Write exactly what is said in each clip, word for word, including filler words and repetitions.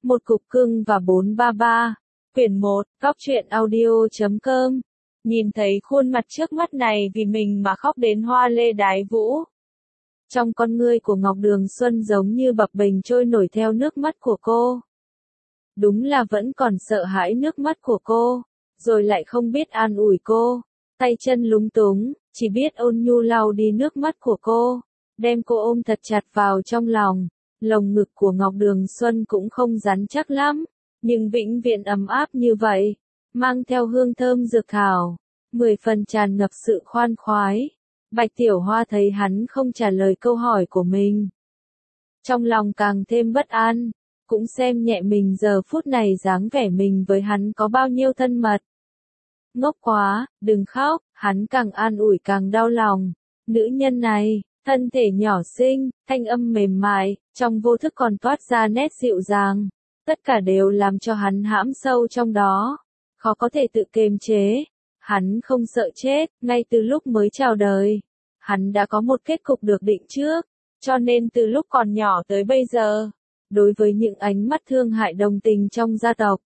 Một cục cưng và bốn ba ba. Quyển một, Góc truyện audio chấm com. Nhìn thấy khuôn mặt trước mắt này vì mình mà khóc đến hoa lê đái vũ. Trong con ngươi của Ngọc Đường Xuân giống như bập bềnh trôi nổi theo nước mắt của cô. Đúng là vẫn còn sợ hãi nước mắt của cô, rồi lại không biết an ủi cô. Tay chân lúng túng, chỉ biết ôn nhu lau đi nước mắt của cô, đem cô ôm thật chặt vào trong lòng. Lồng ngực của Ngọc Đường Xuân cũng không rắn chắc lắm, nhưng vĩnh viễn ấm áp như vậy, mang theo hương thơm dược thảo, mười phần tràn ngập sự khoan khoái. Bạch Tiểu Hoa thấy hắn không trả lời câu hỏi của mình, trong lòng càng thêm bất an, cũng xem nhẹ mình giờ phút này dáng vẻ mình với hắn có bao nhiêu thân mật. Ngốc quá, đừng khóc, hắn càng an ủi càng đau lòng. Nữ nhân này, thân thể nhỏ xinh, thanh âm mềm mại, trong vô thức còn toát ra nét dịu dàng. Tất cả đều làm cho hắn hãm sâu trong đó, khó có thể tự kiềm chế. Hắn không sợ chết, ngay từ lúc mới chào đời. Hắn đã có một kết cục được định trước, cho nên từ lúc còn nhỏ tới bây giờ, đối với những ánh mắt thương hại đồng tình trong gia tộc,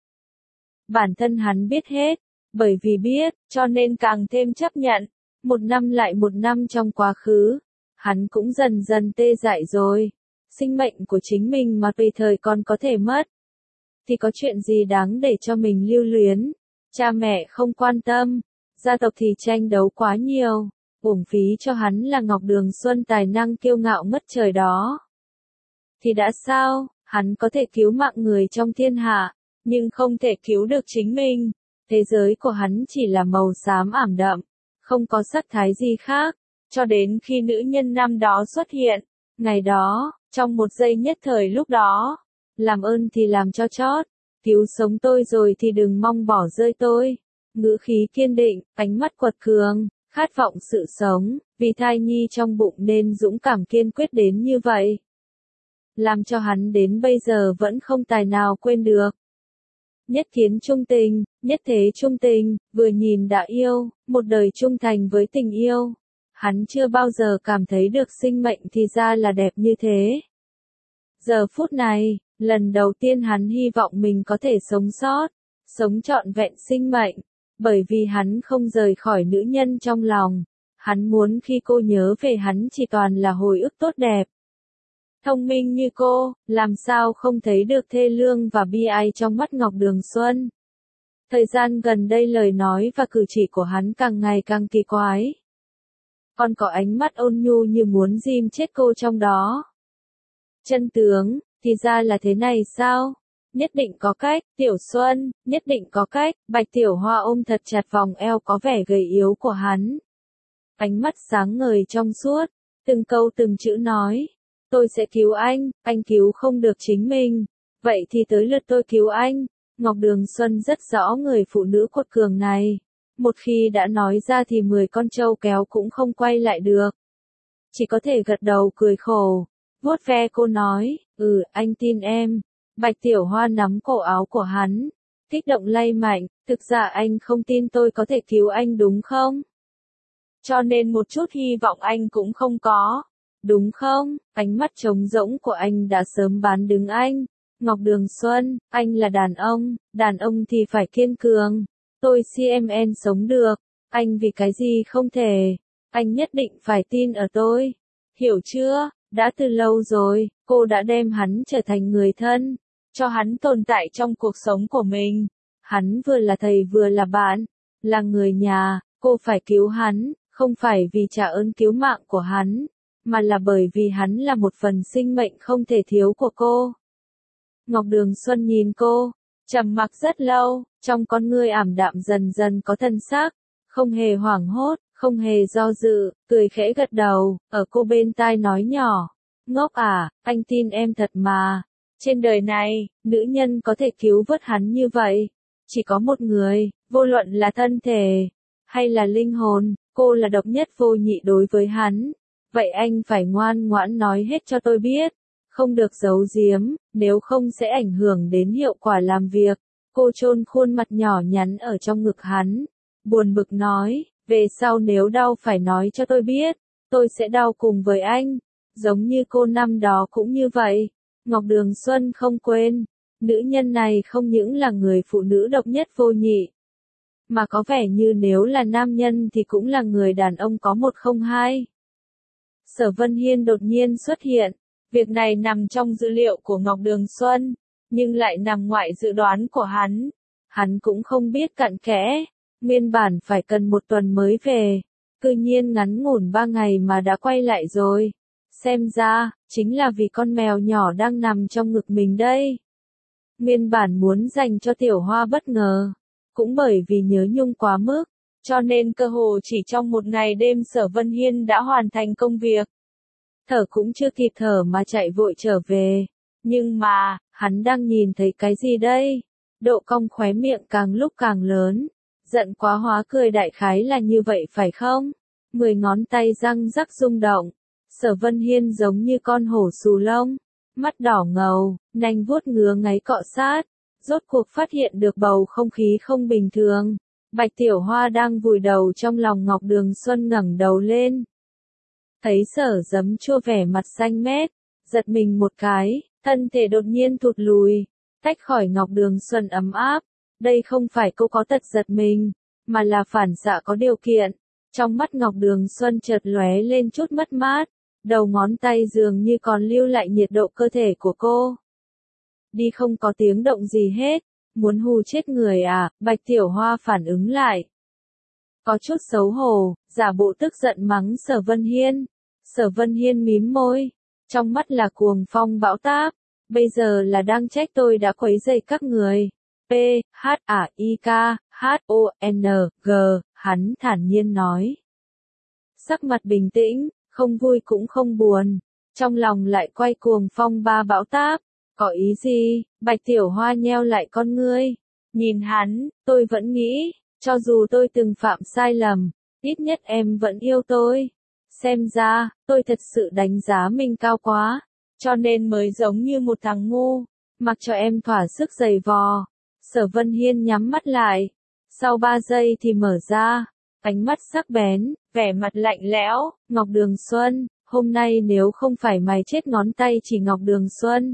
bản thân hắn biết hết, bởi vì biết, cho nên càng thêm chấp nhận. Một năm lại một năm trong quá khứ, hắn cũng dần dần tê dại rồi. Sinh mệnh của chính mình mà tùy thời còn có thể mất, thì có chuyện gì đáng để cho mình lưu luyến. Cha mẹ không quan tâm, gia tộc thì tranh đấu quá nhiều, uổng phí cho hắn là Ngọc Đường Xuân tài năng kiêu ngạo ngất trời đó. Thì đã sao, hắn có thể cứu mạng người trong thiên hạ, nhưng không thể cứu được chính mình. Thế giới của hắn chỉ là màu xám ảm đạm, không có sắc thái gì khác, cho đến khi nữ nhân năm đó xuất hiện. Ngày đó, trong một giây nhất thời lúc đó, làm ơn thì làm cho chót, cứu sống tôi rồi thì đừng mong bỏ rơi tôi. Ngữ khí kiên định, ánh mắt quật cường, khát vọng sự sống, vì thai nhi trong bụng nên dũng cảm kiên quyết đến như vậy. Làm cho hắn đến bây giờ vẫn không tài nào quên được. Nhất kiến trung tình, nhất thế trung tình, vừa nhìn đã yêu, một đời trung thành với tình yêu. Hắn chưa bao giờ cảm thấy được sinh mệnh thì ra là đẹp như thế. Giờ phút này, lần đầu tiên hắn hy vọng mình có thể sống sót, sống trọn vẹn sinh mệnh, bởi vì hắn không rời khỏi nữ nhân trong lòng. Hắn muốn khi cô nhớ về hắn chỉ toàn là hồi ức tốt đẹp. Thông minh như cô, làm sao không thấy được thê lương và bi ai trong mắt Ngọc Đường Xuân. Thời gian gần đây lời nói và cử chỉ của hắn càng ngày càng kỳ quái. Còn có ánh mắt ôn nhu như muốn ghim chết cô trong đó. Chân tướng, thì ra là thế này sao? Nhất định có cách, Tiểu Xuân, nhất định có cách. Bạch Tiểu Hoa ôm thật chặt vòng eo có vẻ gầy yếu của hắn. Ánh mắt sáng ngời trong suốt, từng câu từng chữ nói. Tôi sẽ cứu anh, anh cứu không được chính mình. Vậy thì tới lượt tôi cứu anh. Ngọc Đường Xuân rất rõ người phụ nữ quật cường này. Một khi đã nói ra thì mười con trâu kéo cũng không quay lại được. Chỉ có thể gật đầu cười khổ. Vuốt ve cô nói, ừ, anh tin em. Bạch Tiểu Hoa nắm cổ áo của hắn, kích động lay mạnh, thực ra anh không tin tôi có thể cứu anh đúng không? Cho nên một chút hy vọng anh cũng không có, đúng không? Ánh mắt trống rỗng của anh đã sớm bán đứng anh. Ngọc Đường Xuân, anh là đàn ông, đàn ông thì phải kiên cường. Tôi xê em en sống được, anh vì cái gì không thể? Anh nhất định phải tin ở tôi. Hiểu chưa? Đã từ lâu rồi, cô đã đem hắn trở thành người thân, cho hắn tồn tại trong cuộc sống của mình. Hắn vừa là thầy vừa là bạn, là người nhà, cô phải cứu hắn, không phải vì trả ơn cứu mạng của hắn, mà là bởi vì hắn là một phần sinh mệnh không thể thiếu của cô. Ngọc Đường Xuân nhìn cô, trầm mặc rất lâu, trong con ngươi ảm đạm dần dần có thân xác, không hề hoảng hốt, không hề do dự, cười khẽ gật đầu, ở cô bên tai nói nhỏ, ngốc à, anh tin em thật mà. Trên đời này, nữ nhân có thể cứu vớt hắn như vậy, chỉ có một người, vô luận là thân thể, hay là linh hồn, cô là độc nhất vô nhị đối với hắn. Vậy anh phải ngoan ngoãn nói hết cho tôi biết, không được giấu giếm, nếu không sẽ ảnh hưởng đến hiệu quả làm việc. Cô chôn khuôn mặt nhỏ nhắn ở trong ngực hắn, buồn bực nói, về sau nếu đau phải nói cho tôi biết, tôi sẽ đau cùng với anh, giống như cô năm đó cũng như vậy. Ngọc Đường Xuân không quên, Nữ nhân này không những là người phụ nữ độc nhất vô nhị, mà có vẻ như nếu là nam nhân thì cũng là người đàn ông có một không hai. Sở Vân Hiên đột nhiên xuất hiện, việc này nằm trong dữ liệu của Ngọc Đường Xuân, nhưng lại nằm ngoài dự đoán của hắn. Hắn cũng không biết cặn kẽ, nguyên bản phải cần một tuần mới về, cư nhiên ngắn ngủn ba ngày mà đã quay lại rồi. Xem ra, chính là vì con mèo nhỏ đang nằm trong ngực mình đây. Nguyên bản muốn dành cho Tiểu Hoa bất ngờ, cũng bởi vì nhớ nhung quá mức, cho nên cơ hồ chỉ trong một ngày đêm Sở Vân Hiên đã hoàn thành công việc. Thở cũng chưa kịp thở mà chạy vội trở về. Nhưng mà, hắn đang nhìn thấy cái gì đây? Độ cong khóe miệng càng lúc càng lớn. Giận quá hóa cười đại khái là như vậy phải không? Mười ngón tay răng rắc rung động. Sở Vân Hiên giống như con hổ xù lông. Mắt đỏ ngầu, nanh vuốt ngứa ngáy cọ sát. Rốt cuộc phát hiện được bầu không khí không bình thường. Bạch Tiểu Hoa đang vùi đầu trong lòng Ngọc Đường Xuân ngẩng đầu lên. Thấy Sở Giấm Chua vẻ mặt xanh mét, giật mình một cái, thân thể đột nhiên thụt lùi, tách khỏi Ngọc Đường Xuân ấm áp. Đây không phải cô có tật giật mình, mà là phản xạ có điều kiện. Trong mắt Ngọc Đường Xuân chợt lóe lên chút mất mát, đầu ngón tay dường như còn lưu lại nhiệt độ cơ thể của cô. Đi không có tiếng động gì hết, muốn hù chết người à? Bạch Tiểu Hoa phản ứng lại. Có chút xấu hổ, giả bộ tức giận mắng Sở Vân Hiên. Sở Vân Hiên mím môi, trong mắt là cuồng phong bão táp. Bây giờ là đang trách tôi đã quấy rầy các người. P, H, A, I, K, H, O, N, G, hắn thản nhiên nói. Sắc mặt bình tĩnh, không vui cũng không buồn. Trong lòng lại quay cuồng phong ba bão táp. Có ý gì? Bạch Tiểu Hoa nheo lại con ngươi. Nhìn hắn, tôi vẫn nghĩ, cho dù tôi từng phạm sai lầm, ít nhất em vẫn yêu tôi. Xem ra, tôi thật sự đánh giá mình cao quá, cho nên mới giống như một thằng ngu, mặc cho em thỏa sức giày vò. Sở Vân Hiên nhắm mắt lại, sau ba giây thì mở ra, ánh mắt sắc bén, vẻ mặt lạnh lẽo. Ngọc Đường Xuân, hôm nay nếu không phải mày chết ngón tay chỉ Ngọc Đường Xuân.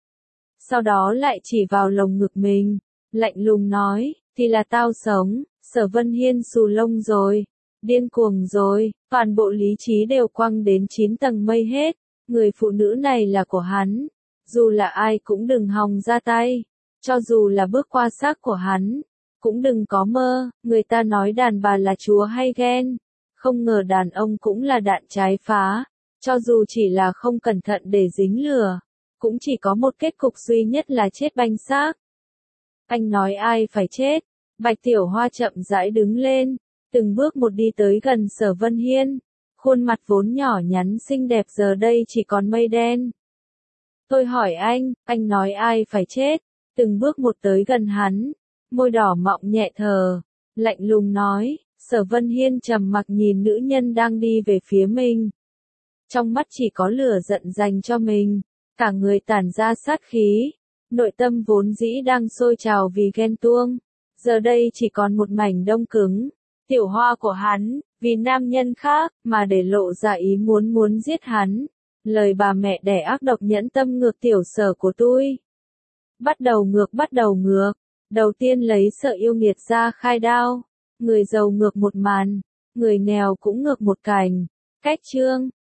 Sau đó lại chỉ vào lồng ngực mình, lạnh lùng nói, thì là tao sống. Sở Vân Hiên xù lông rồi, điên cuồng rồi, toàn bộ lý trí đều quăng đến chín tầng mây hết. Người phụ nữ này là của hắn, dù là ai cũng đừng hòng ra tay, cho dù là bước qua xác của hắn, cũng đừng có mơ. Người ta nói đàn bà là chúa hay ghen, không ngờ đàn ông cũng là đạn trái phá, cho dù chỉ là không cẩn thận để dính lửa, cũng chỉ có một kết cục duy nhất là chết banh xác. Anh nói ai phải chết? Bạch Tiểu Hoa chậm rãi đứng lên, từng bước một đi tới gần Sở Vân Hiên, khuôn mặt vốn nhỏ nhắn xinh đẹp giờ đây chỉ còn mây đen. Tôi hỏi anh, anh nói ai phải chết? Từng bước một tới gần hắn, môi đỏ mọng nhẹ thở, lạnh lùng nói. Sở Vân Hiên trầm mặc nhìn nữ nhân đang đi về phía mình. Trong mắt chỉ có lửa giận dành cho mình, cả người tản ra sát khí, nội tâm vốn dĩ đang sôi trào vì ghen tuông, giờ đây chỉ còn một mảnh đông cứng. Tiểu Hoa của hắn, vì nam nhân khác, mà để lộ ra ý muốn muốn giết hắn. Lời bà mẹ đẻ ác độc nhẫn tâm ngược tiểu Sở của tôi. Bắt đầu ngược bắt đầu ngược, đầu tiên lấy Sở yêu nghiệt ra khai đao. Người giàu ngược một màn, người nghèo cũng ngược một cành. Cách chương